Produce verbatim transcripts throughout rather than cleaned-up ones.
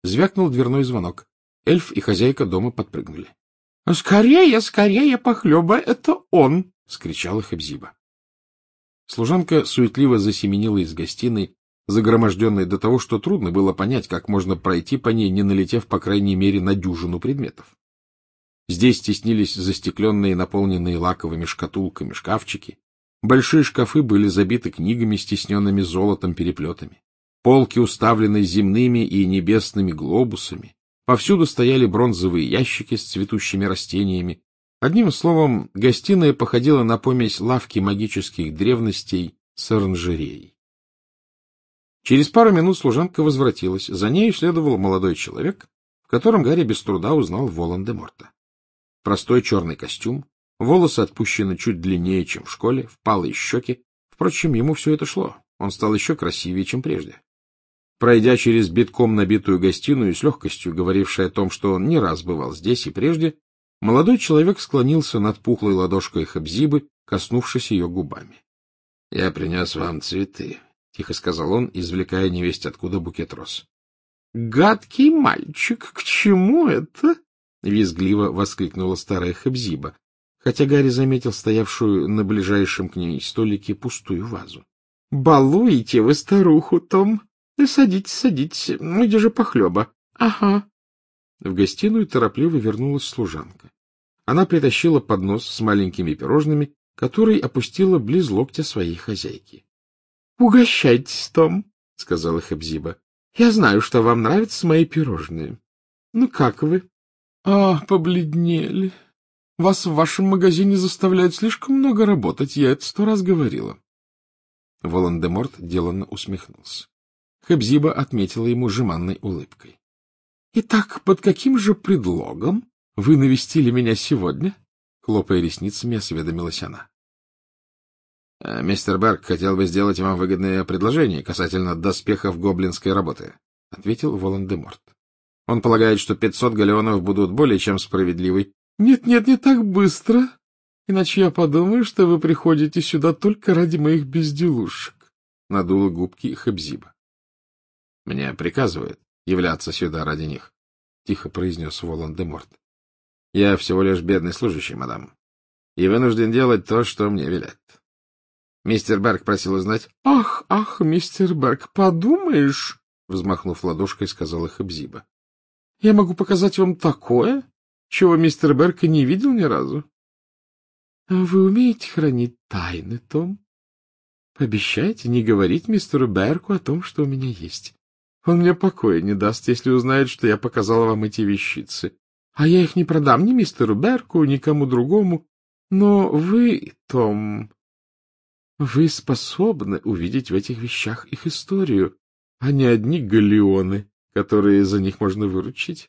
Звякнул дверной звонок. Эльф и хозяйка дома подпрыгнули. — Скорее, скорее, похлеба, это он! — скричала Хепзиба. Служанка суетливо засеменила из гостиной, загроможденной до того, что трудно было понять, как можно пройти по ней, не налетев, по крайней мере, на дюжину предметов. Здесь теснились застекленные, наполненные лаковыми шкатулками шкафчики. Большие шкафы были забиты книгами с тисненными золотом переплетами. Полки уставлены земными и небесными глобусами. Повсюду стояли бронзовые ящики с цветущими растениями. Одним словом, гостиная походила на помесь лавки магических древностей с оранжереей. Через пару минут служанка возвратилась. За нею следовал молодой человек, в котором Гарри без труда узнал Волан-де-Морта. Простой черный костюм, волосы отпущены чуть длиннее, чем в школе, впалые щеки. Впрочем, ему все это шло. Он стал еще красивее, чем прежде. Пройдя через битком набитую гостиную с легкостью, говорившей о том, что он не раз бывал здесь и прежде, молодой человек склонился над пухлой ладошкой Хепзибы, коснувшись ее губами. — Я принес вам цветы, — тихо сказал он, извлекая невесть откуда букет роз. — Гадкий мальчик, к чему это? — визгливо воскликнула старая Хепзиба, хотя Гарри заметил стоявшую на ближайшем к ней столике пустую вазу. — Балуете вы старуху, Том? — Садитесь, садитесь. Где же похлеба? — Ага. В гостиную торопливо вернулась служанка. Она притащила поднос с маленькими пирожными, который опустила близ локтя своей хозяйки. — Угощайтесь, Том, — сказала Хепзиба. — Я знаю, что вам нравятся мои пирожные. Ну, как вы? — А, побледнели. Вас в вашем магазине заставляют слишком много работать, я это сто раз говорила. Волан-де-Морт деланно усмехнулся. Хепзиба отметила ему жеманной улыбкой. — Итак, под каким же предлогом вы навестили меня сегодня? — хлопая ресницами, осведомилась она. — Мистер Берг хотел бы сделать вам выгодное предложение касательно доспехов гоблинской работы, — ответил Волан-де-Морт. — Он полагает, что пятьсот галеонов будут более чем справедливы. Нет, — Нет-нет, не так быстро, иначе я подумаю, что вы приходите сюда только ради моих безделушек, — надула губки Хепзиба. — Мне приказывают являться сюда ради них, — тихо произнес Волан-де-Морт. — Я всего лишь бедный служащий, мадам, и вынужден делать то, что мне велят. Мистер Берг просил узнать... — Ах, ах, мистер Берг, подумаешь, — взмахнув ладошкой, сказала Хепзиба. — Я могу показать вам такое, чего мистер Берг и не видел ни разу. — Вы умеете хранить тайны, Том? Пообещайте не говорить мистеру Берку о том, что у меня есть. Он мне покоя не даст, если узнает, что я показала вам эти вещицы. А я их не продам ни мистеру Берку, ни кому другому. Но вы, Том, вы способны увидеть в этих вещах их историю, а не одни галеоны, которые за них можно выручить.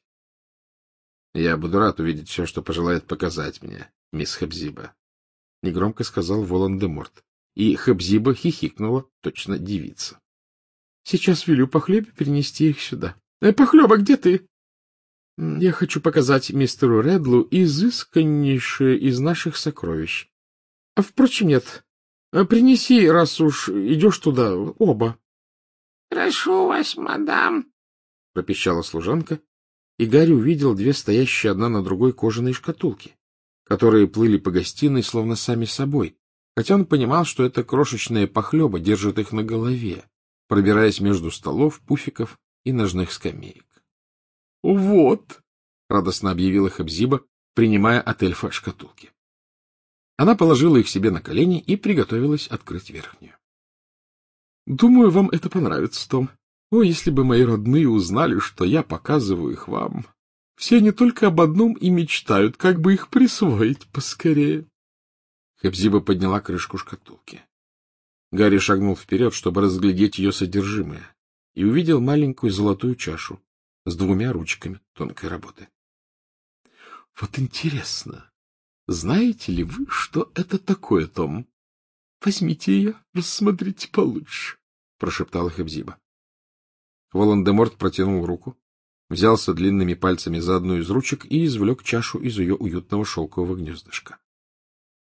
— Я буду рад увидеть все, что пожелает показать мне, мисс Хепзиба, — негромко сказал Волан-де-Морт. И Хепзиба хихикнула, точно девица. — Сейчас велю Похлебе перенести их сюда. Э, — Похлеба, где ты? — Я хочу показать мистеру Редлу изысканнейшее из наших сокровищ. — Впрочем, нет. Принеси, раз уж идешь туда, оба. — Прошу вас, мадам, — пропищала служанка, и Гарри увидел две стоящие одна на другой кожаные шкатулки, которые плыли по гостиной словно сами собой, хотя он понимал, что эта крошечная Похлеба держит их на голове, пробираясь между столов, пуфиков и ножных скамеек. — Вот! — радостно объявила Хепзиба, принимая от эльфа шкатулки. Она положила их себе на колени и приготовилась открыть верхнюю. — Думаю, вам это понравится, Том. О, если бы мои родные узнали, что я показываю их вам. Все они только об одном и мечтают, как бы их присвоить поскорее. Хепзиба подняла крышку шкатулки. Гарри шагнул вперед, чтобы разглядеть ее содержимое, и увидел маленькую золотую чашу с двумя ручками тонкой работы. — Вот интересно, знаете ли вы, что это такое, Том? Возьмите ее, рассмотрите получше, — прошептала Хепзиба. Волан-де-Морт протянул руку, взялся длинными пальцами за одну из ручек и извлек чашу из ее уютного шелкового гнездышка.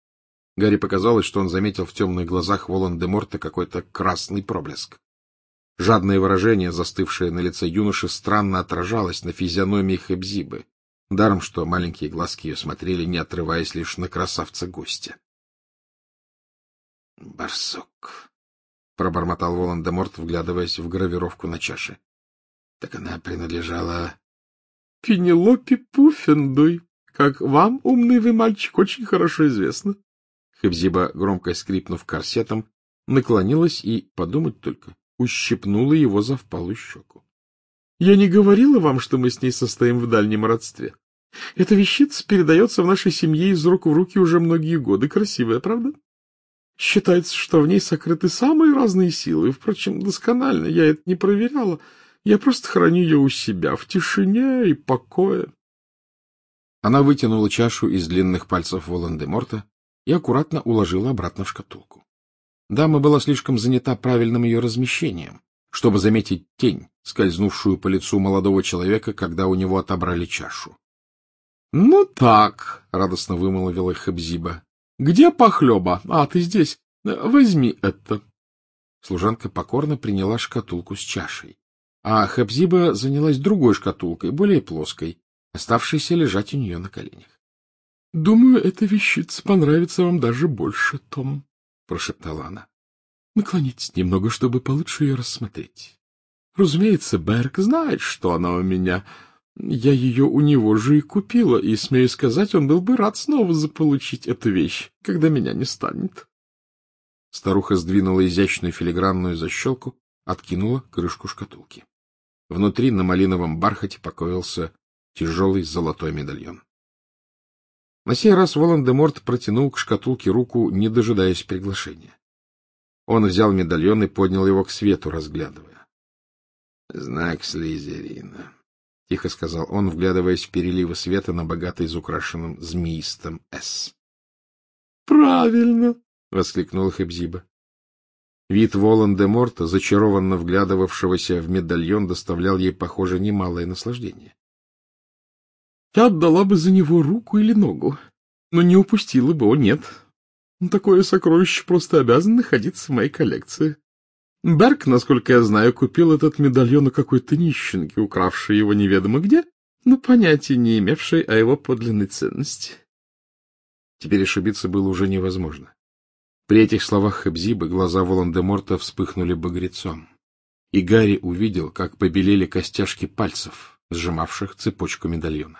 Гарри показалось, что он заметил в темных глазах Волан-де-Морта какой-то красный проблеск. Жадное выражение, застывшее на лице юноши, странно отражалось на физиономии Хебзибы, даром что маленькие глазки ее смотрели, не отрываясь лишь на красавца-гостя. — Барсук, — пробормотал Волан-де-Морт, вглядываясь в гравировку на чаше. — Так она принадлежала... — Пенелопе Пуффендуй. Как вам, умный вы мальчик, очень хорошо известно. Хебзиба, громко скрипнув корсетом, наклонилась и, подумать только, ущипнула его за впалую щеку. — Я не говорила вам, что мы с ней состоим в дальнем родстве. Эта вещица передается в нашей семье из рук в руки уже многие годы. Красивая, правда? Считается, что в ней сокрыты самые разные силы. Впрочем, досконально я это не проверяла. Я просто храню ее у себя в тишине и покое. Она вытянула чашу из длинных пальцев Волан-де-Морта и аккуратно уложила обратно в шкатулку. Дама была слишком занята правильным ее размещением, чтобы заметить тень, скользнувшую по лицу молодого человека, когда у него отобрали чашу. — Ну так, — радостно вымолвила Хебзиба. — Где похлеба? А, ты здесь. Возьми это. Служанка покорно приняла шкатулку с чашей, а Хебзиба занялась другой шкатулкой, более плоской, оставшейся лежать у нее на коленях. — Думаю, эта вещица понравится вам даже больше, Том, — прошептала она. — Наклонитесь немного, чтобы получше ее рассмотреть. Разумеется, Берг знает, что она у меня. Я ее у него же и купила, и, смею сказать, он был бы рад снова заполучить эту вещь, когда меня не станет. Старуха сдвинула изящную филигранную защелку, откинула крышку шкатулки. Внутри на малиновом бархате покоился тяжелый золотой медальон. На сей раз Волан-де-Морт протянул к шкатулке руку, не дожидаясь приглашения. Он взял медальон и поднял его к свету, разглядывая. — Знак Слизерина, — тихо сказал он, вглядываясь в переливы света на богато изукрашенном змеистом «С». — Правильно! — воскликнула Хебзиба. Вид Волан-де-Морта, зачарованно вглядывавшегося в медальон, доставлял ей, похоже, немалое наслаждение. Я отдала бы за него руку или ногу, но не упустила бы, о нет. Такое сокровище просто обязано находиться в моей коллекции. Берг, насколько я знаю, купил этот медальон у какой-то нищенки, укравшей его неведомо где, но понятия не имевшей о его подлинной ценности. Теперь ошибиться было уже невозможно. При этих словах Хебзибы глаза Волан-де-Морта вспыхнули багрецом, и Гарри увидел, как побелели костяшки пальцев, сжимавших цепочку медальона.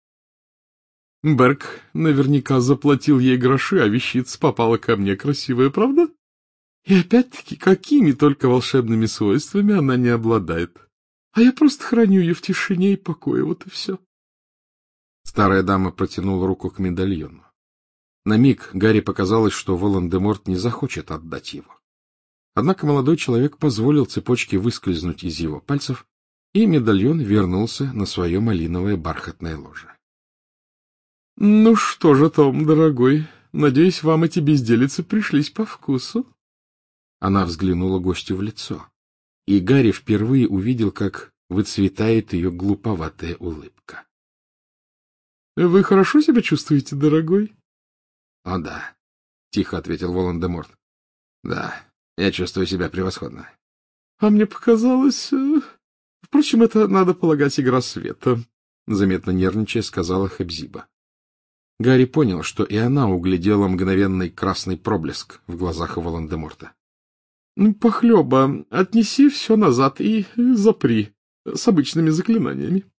Берг наверняка заплатил ей гроши, а вещица попала ко мне красивая, правда? И опять-таки, какими только волшебными свойствами она не обладает. А я просто храню ее в тишине и покое, вот и все. Старая дама протянула руку к медальону. На миг Гарри показалось, что Волан-де-Морт не захочет отдать его. Однако молодой человек позволил цепочке выскользнуть из его пальцев, и медальон вернулся на свое малиновое бархатное ложе. — Ну что же, Том, дорогой, надеюсь, вам эти безделицы пришлись по вкусу? Она взглянула гостю в лицо, и Гарри впервые увидел, как выцветает ее глуповатая улыбка. — Вы хорошо себя чувствуете, дорогой? — О, да, — тихо ответил Волан-де-Морт. — Да, я чувствую себя превосходно. — А мне показалось... Впрочем, это, надо полагать, игра света, — заметно нервничая сказала Хебзиба. Гарри понял, что и она углядела мгновенный красный проблеск в глазах Волан-де-Морта. — Похлеба, отнеси все назад и запри с обычными заклинаниями.